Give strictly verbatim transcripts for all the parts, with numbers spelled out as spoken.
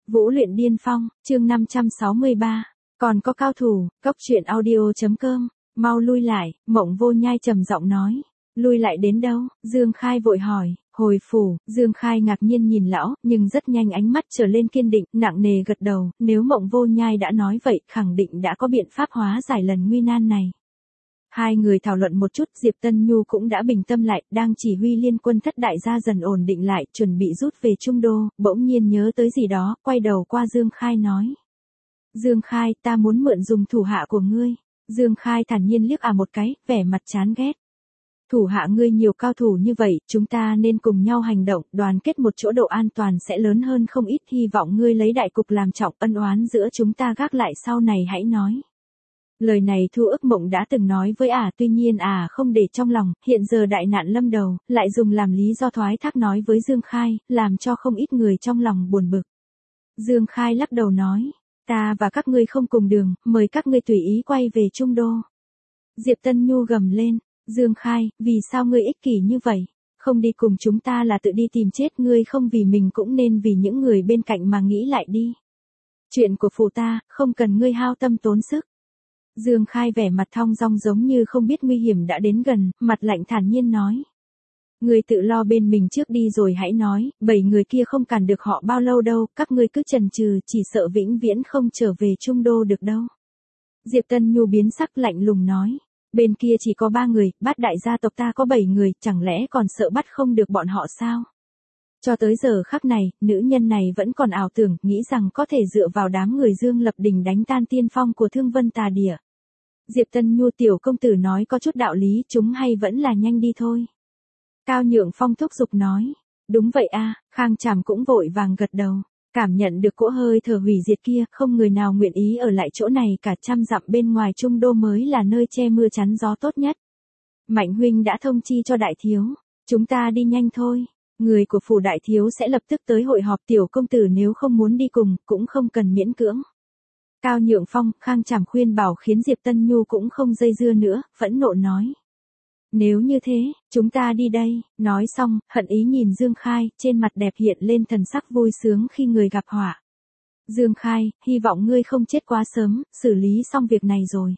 Vũ luyện điên phong, chương năm trăm sáu mươi ba. Còn có cao thủ, cốc truyện audio.com, mau lui lại, Mộng Vô Nhai trầm giọng nói. Lui lại đến đâu? Dương Khai vội hỏi. Hồi phủ, Dương Khai ngạc nhiên nhìn lão, nhưng rất nhanh ánh mắt trở lên kiên định, nặng nề gật đầu, nếu Mộng Vô Nhai đã nói vậy, khẳng định đã có biện pháp hóa giải lần nguy nan này. Hai người thảo luận một chút, Diệp Tân Nhu cũng đã bình tâm lại, đang chỉ huy liên quân thất đại gia dần ổn định lại, chuẩn bị rút về Trung Đô, bỗng nhiên nhớ tới gì đó, quay đầu qua Dương Khai nói. Dương Khai, ta muốn mượn dùng thủ hạ của ngươi. Dương Khai thản nhiên liếc à một cái, vẻ mặt chán ghét. Thủ hạ ngươi nhiều cao thủ như vậy, chúng ta nên cùng nhau hành động, đoàn kết một chỗ độ an toàn sẽ lớn hơn không ít, hy vọng ngươi lấy đại cục làm trọng, ân oán giữa chúng ta gác lại sau này hãy nói. Lời này Thu Ức Mộng đã từng nói với ả, tuy nhiên ả không để trong lòng, hiện giờ đại nạn lâm đầu, lại dùng làm lý do thoái thác nói với Dương Khai, làm cho không ít người trong lòng buồn bực. Dương Khai lắc đầu nói, ta và các ngươi không cùng đường, mời các ngươi tùy ý quay về Trung Đô. Diệp Tân Nhu gầm lên, Dương Khai, vì sao ngươi ích kỷ như vậy? Không đi cùng chúng ta là tự đi tìm chết, ngươi không vì mình cũng nên vì những người bên cạnh mà nghĩ lại đi. Chuyện của phủ ta, không cần ngươi hao tâm tốn sức. Dương Khai vẻ mặt thong dong giống như không biết nguy hiểm đã đến gần, mặt lạnh thản nhiên nói. Ngươi tự lo bên mình trước đi rồi hãy nói, bảy người kia không cản được họ bao lâu đâu, các ngươi cứ chần chừ, chỉ sợ vĩnh viễn không trở về Trung Đô được đâu. Diệp Tân Nhu biến sắc lạnh lùng nói. Bên kia chỉ có ba người, Bát đại gia tộc ta có bảy người, chẳng lẽ còn sợ bắt không được bọn họ sao? Cho tới giờ khắc này, nữ nhân này vẫn còn ảo tưởng, nghĩ rằng có thể dựa vào đám người Dương Lập Đình đánh tan tiên phong của Thương Vân Tà Địa. Diệp Tân Nhu tiểu công tử nói có chút đạo lý, chúng hay vẫn là nhanh đi thôi. Cao Nhượng Phong thúc giục nói. Đúng vậy a, Khang Trảm cũng vội vàng gật đầu. Cảm nhận được cỗ hơi thở hủy diệt kia, không người nào nguyện ý ở lại chỗ này, cả trăm dặm bên ngoài Trung Đô mới là nơi che mưa chắn gió tốt nhất. Mạnh huynh đã thông chi cho đại thiếu, chúng ta đi nhanh thôi, người của phủ đại thiếu sẽ lập tức tới hội họp, tiểu công tử nếu không muốn đi cùng, cũng không cần miễn cưỡng. Cao Nhượng Phong, Khang Trảm khuyên bảo khiến Diệp Tân Nhu cũng không dây dưa nữa, phẫn nộ nói. Nếu như thế, chúng ta đi đây, nói xong, hận ý nhìn Dương Khai, trên mặt đẹp hiện lên thần sắc vui sướng khi người gặp họa. Dương Khai, hy vọng ngươi không chết quá sớm, xử lý xong việc này rồi.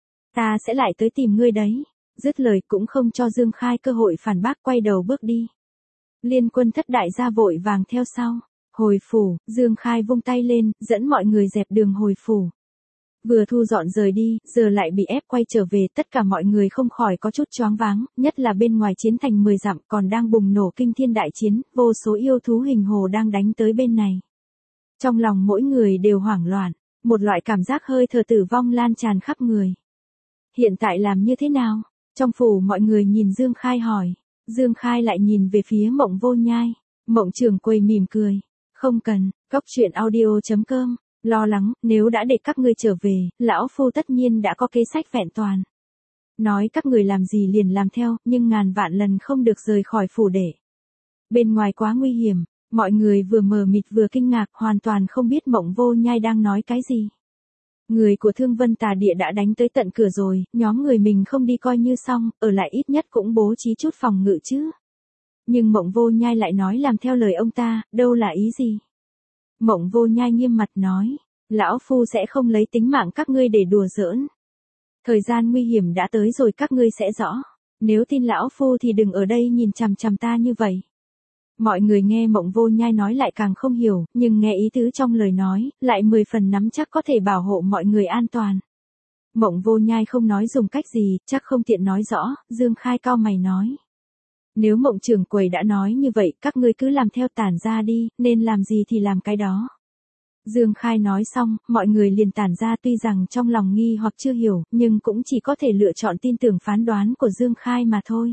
Ta sẽ lại tới tìm ngươi đấy. Dứt lời cũng không cho Dương Khai cơ hội phản bác, quay đầu bước đi. Liên quân thất đại gia vội vàng theo sau. Hồi phủ, Dương Khai vung tay lên, dẫn mọi người dẹp đường hồi phủ. Vừa thu dọn rời đi, giờ lại bị ép quay trở về, tất cả mọi người không khỏi có chút choáng váng, nhất là bên ngoài chiến thành mười dặm còn đang bùng nổ kinh thiên đại chiến, vô số yêu thú hình hồ đang đánh tới bên này. Trong lòng mỗi người đều hoảng loạn, một loại cảm giác hơi thở tử vong lan tràn khắp người. Hiện tại làm như thế nào? Trong phủ mọi người nhìn Dương Khai hỏi, Dương Khai lại nhìn về phía Mộng Vô Nhai, Mộng trưởng quầy mỉm cười, không cần, cốc truyện audio.com. Lo lắng, nếu đã để các ngươi trở về, lão phu tất nhiên đã có kế sách vẹn toàn. Nói các người làm gì liền làm theo, nhưng ngàn vạn lần không được rời khỏi phủ để. Bên ngoài quá nguy hiểm, mọi người vừa mờ mịt vừa kinh ngạc, hoàn toàn không biết Mộng Vô Nhai đang nói cái gì. Người của Thương Vân Tà Địa đã đánh tới tận cửa rồi, nhóm người mình không đi coi như xong, ở lại ít nhất cũng bố trí chút phòng ngự chứ. Nhưng Mộng Vô Nhai lại nói làm theo lời ông ta, đâu là ý gì? Mộng Vô Nhai nghiêm mặt nói, lão phu sẽ không lấy tính mạng các ngươi để đùa giỡn. Thời gian nguy hiểm đã tới rồi, các ngươi sẽ rõ. Nếu tin lão phu thì đừng ở đây nhìn chằm chằm ta như vậy. Mọi người nghe Mộng Vô Nhai nói lại càng không hiểu, nhưng nghe ý tứ trong lời nói, lại mười phần nắm chắc có thể bảo hộ mọi người an toàn. Mộng Vô Nhai không nói dùng cách gì, chắc không tiện nói rõ, Dương Khai cau mày nói. Nếu Mộng trưởng quầy đã nói như vậy, các ngươi cứ làm theo, tản ra đi, nên làm gì thì làm cái đó. Dương Khai nói xong, mọi người liền tản ra, tuy rằng trong lòng nghi hoặc chưa hiểu, nhưng cũng chỉ có thể lựa chọn tin tưởng phán đoán của Dương Khai mà thôi.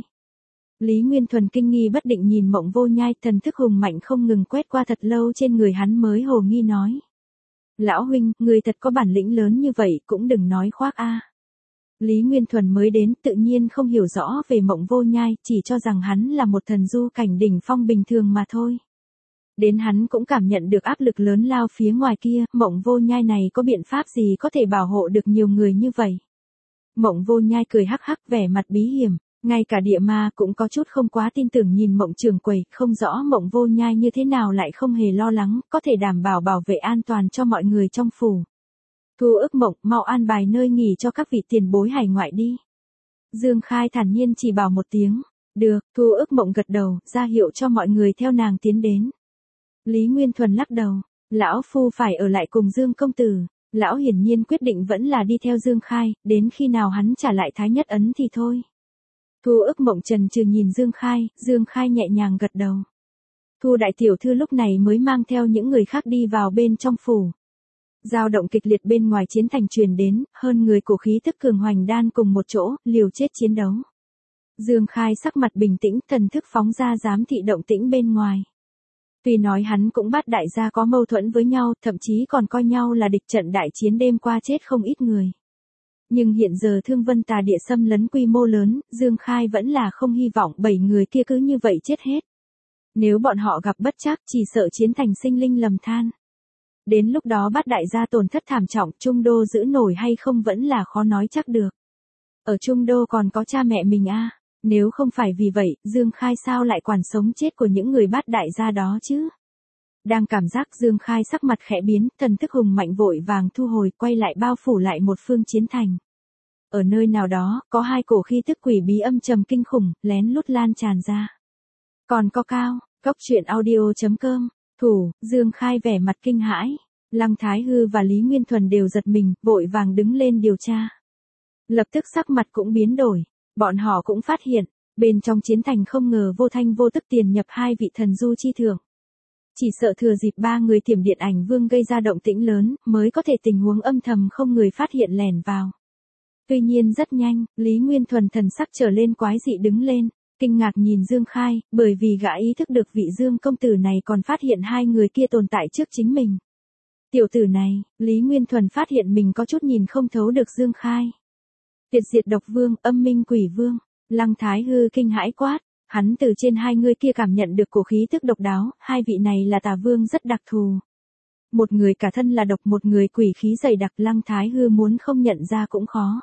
Lý Nguyên Thuần kinh nghi bất định nhìn Mộng Vô Nhai, thần thức hùng mạnh không ngừng quét qua thật lâu trên người hắn mới hồ nghi nói. Lão huynh, người thật có bản lĩnh lớn như vậy, cũng đừng nói khoác a. Lý Nguyên Thuần mới đến, tự nhiên không hiểu rõ về Mộng Vô Nhai, chỉ cho rằng hắn là một thần du cảnh đỉnh phong bình thường mà thôi. Đến hắn cũng cảm nhận được áp lực lớn lao phía ngoài kia, Mộng Vô Nhai này có biện pháp gì có thể bảo hộ được nhiều người như vậy. Mộng Vô Nhai cười hắc hắc, vẻ mặt bí hiểm, Ngay cả địa ma cũng có chút không quá tin tưởng nhìn Mộng Trường Quầy, không rõ Mộng Vô Nhai như thế nào lại không hề lo lắng, có thể đảm bảo bảo vệ an toàn cho mọi người trong phủ. Thu Ước Mộng, mau an bài nơi nghỉ cho các vị tiền bối hải ngoại đi. Dương Khai thản nhiên chỉ bảo một tiếng. Được, Thu Ước Mộng gật đầu, ra hiệu cho mọi người theo nàng tiến đến. Lý Nguyên Thuần lắc đầu. Lão phu phải ở lại cùng Dương công tử. Lão hiển nhiên quyết định vẫn là đi theo Dương Khai, đến khi nào hắn trả lại Thái Nhất Ấn thì thôi. Thu Ước Mộng trần trừ nhìn Dương Khai, Dương Khai nhẹ nhàng gật đầu. Thu đại tiểu thư lúc này mới mang theo những người khác đi vào bên trong phủ. Dao động kịch liệt bên ngoài chiến thành truyền đến, hơn người cổ khí tức cường hoành đan cùng một chỗ, liều chết chiến đấu. Dương Khai sắc mặt bình tĩnh, thần thức phóng ra giám thị động tĩnh bên ngoài. Tuy nói hắn cũng bắt đại gia có mâu thuẫn với nhau, thậm chí còn coi nhau là địch, trận đại chiến đêm qua chết không ít người. Nhưng hiện giờ Thương Vân Tà Địa xâm lấn quy mô lớn, Dương Khai vẫn là không hy vọng bảy người kia cứ như vậy chết hết. Nếu bọn họ gặp bất trắc chỉ sợ chiến thành sinh linh lầm than. Đến lúc đó bắt đại gia tổn thất thảm trọng, Trung Đô giữ nổi hay không vẫn là khó nói chắc được. Ở Trung Đô còn có cha mẹ mình a à. Nếu không phải vì vậy, Dương Khai sao lại quản sống chết của những người bắt đại gia đó chứ? Đang cảm giác Dương Khai sắc mặt khẽ biến, thần thức hùng mạnh vội vàng thu hồi, quay lại bao phủ lại một phương chiến thành. Ở nơi nào đó, có hai cổ khí tức quỷ bí âm trầm kinh khủng, lén lút lan tràn ra. Còn có cao, cốc truyện audio chấm com, thủ, Dương Khai vẻ mặt kinh hãi. Lăng Thái Hư và Lý Nguyên Thuần đều giật mình, vội vàng đứng lên điều tra. Lập tức sắc mặt cũng biến đổi. Bọn họ cũng phát hiện, bên trong chiến thành không ngờ vô thanh vô tức tiền nhập hai vị thần du chi thượng. Chỉ sợ thừa dịp ba người Tiềm Điện Ảnh Vương gây ra động tĩnh lớn, mới có thể tình huống âm thầm không người phát hiện lẻn vào. Tuy nhiên rất nhanh, Lý Nguyên Thuần thần sắc trở lên quái dị đứng lên, kinh ngạc nhìn Dương Khai, bởi vì gã ý thức được vị Dương công tử này còn phát hiện hai người kia tồn tại trước chính mình. Tiểu tử này, Lý Nguyên Thuần phát hiện mình có chút nhìn không thấu được Dương Khai. Tuyệt diệt độc vương, âm minh quỷ vương, Lăng Thái Hư kinh hãi quát, hắn từ trên hai người kia cảm nhận được cổ khí tức độc đáo, hai vị này là tà vương rất đặc thù. Một người cả thân là độc, một người quỷ khí dày đặc, Lăng Thái Hư muốn không nhận ra cũng khó.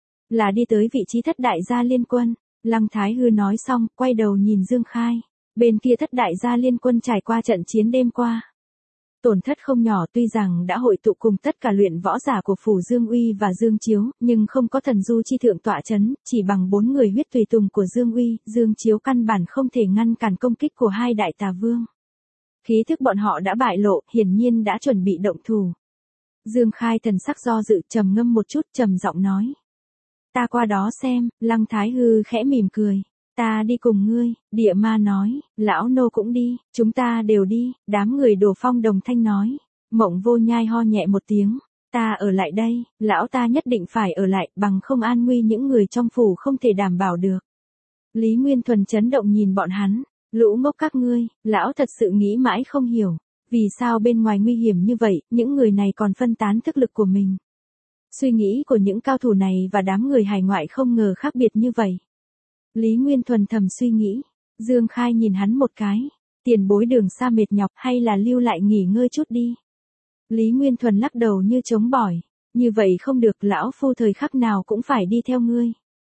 Là đi tới vị trí thất đại gia liên quân, Lăng Thái Hư nói xong, quay đầu nhìn Dương Khai, bên kia thất đại gia liên quân trải qua trận chiến đêm qua. Tổn thất không nhỏ, tuy rằng đã hội tụ cùng tất cả luyện võ giả của phủ Dương Uy và Dương Chiếu, nhưng không có thần du chi thượng tọa chấn, chỉ bằng bốn người huyết tùy tùng của Dương Uy, Dương Chiếu căn bản không thể ngăn cản công kích của hai đại tà vương. Khí thức bọn họ đã bại lộ, hiển nhiên đã chuẩn bị động thủ. Dương Khai thần sắc do dự, trầm ngâm một chút, trầm giọng nói: "Ta qua đó xem." Lăng Thái Hư khẽ mỉm cười. "Ta đi cùng ngươi." Địa ma nói, "Lão nô cũng đi." "Chúng ta đều đi." Đám người Đồ Phong đồng thanh nói. Mộng Vô Nhai ho nhẹ một tiếng, "Ta ở lại đây." "Lão ta nhất định phải ở lại, bằng không an nguy những người trong phủ không thể đảm bảo được." Lý Nguyên Thuần chấn động nhìn bọn hắn, "Lũ ngốc các ngươi." Lão thật sự nghĩ mãi không hiểu, vì sao bên ngoài nguy hiểm như vậy, những người này còn phân tán thức lực của mình. Suy nghĩ của những cao thủ này và đám người hải ngoại không ngờ khác biệt như vậy. Lý Nguyên Thuần thầm suy nghĩ. Dương Khai nhìn hắn một cái. "Tiền bối đường xa mệt nhọc, hay là lưu lại nghỉ ngơi chút đi." Lý Nguyên Thuần lắc đầu như chống bỏi. "Như vậy không được, lão phu thời khắc nào cũng phải đi theo ngươi."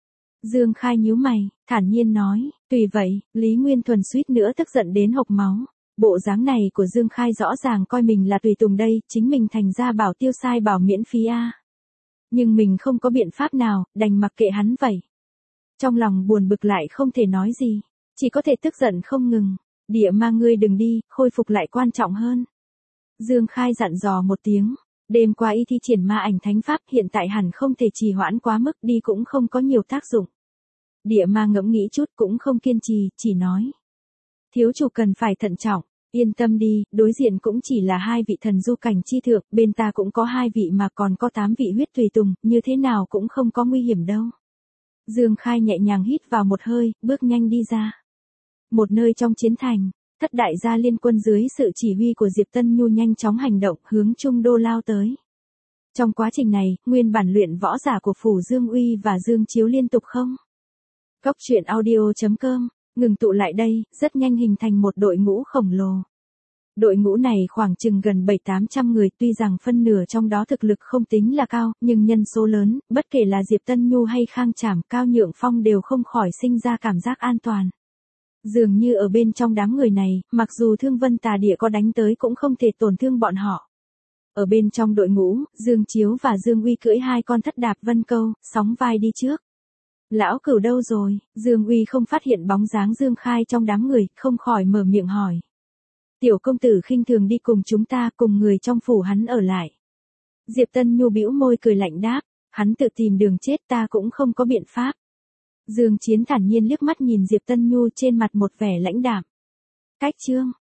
Dương Khai nhíu mày, thản nhiên nói, "Tùy vậy." Lý Nguyên Thuần suýt nữa tức giận đến hộc máu. Bộ dáng này của Dương Khai rõ ràng coi mình là tùy tùng đây, chính mình thành ra bảo tiêu sai bảo miễn phí a. Nhưng mình không có biện pháp nào, đành mặc kệ hắn vậy. Trong lòng buồn bực lại không thể nói gì, chỉ có thể tức giận không ngừng. "Địa ma ngươi đừng đi, khôi phục lại quan trọng hơn." Dương Khai dặn dò một tiếng. Đêm qua y thi triển ma ảnh thánh pháp, hiện tại hẳn không thể trì hoãn quá mức, đi cũng không có nhiều tác dụng. Địa ma ngẫm nghĩ chút cũng không kiên trì, chỉ nói: "Thiếu chủ cần phải thận trọng." "Yên tâm đi, đối diện cũng chỉ là hai vị thần du cảnh chi thượng, bên ta cũng có hai vị mà còn có tám vị huyết tùy tùng, như thế nào cũng không có nguy hiểm đâu." Dương Khai nhẹ nhàng hít vào một hơi, bước nhanh đi ra. Một nơi trong chiến thành, thất đại gia liên quân dưới sự chỉ huy của Diệp Tân Nhu nhanh chóng hành động, hướng Trung Đô lao tới. Trong quá trình này, nguyên bản luyện võ giả của phủ Dương Uy và Dương Chiếu liên tục không. Cốc truyện audio chấm com ngừng tụ lại đây, rất nhanh hình thành một đội ngũ khổng lồ. Đội ngũ này khoảng chừng gần bảy tám trăm người, tuy rằng phân nửa trong đó thực lực không tính là cao, nhưng nhân số lớn, bất kể là Diệp Tân Nhu hay Khang Trảm, Cao Nhượng Phong đều không khỏi sinh ra cảm giác an toàn. Dường như ở bên trong đám người này, mặc dù Thương Vân Tà Địa có đánh tới cũng không thể tổn thương bọn họ. Ở bên trong đội ngũ, Dương Chiếu và Dương Uy cưỡi hai con thất đạp vân câu, sóng vai đi trước. Lão Cửu đâu rồi? Dương Uy không phát hiện bóng dáng Dương Khai trong đám người, không khỏi mở miệng hỏi. Tiểu công tử khinh thường đi cùng chúng ta, cùng người trong phủ hắn ở lại. Diệp Tân Nhu bĩu môi cười lạnh đáp, hắn tự tìm đường chết, ta cũng không có biện pháp. Dương Chiến thản nhiên liếc mắt nhìn Diệp Tân Nhu, trên mặt một vẻ lãnh đạm. Cách chương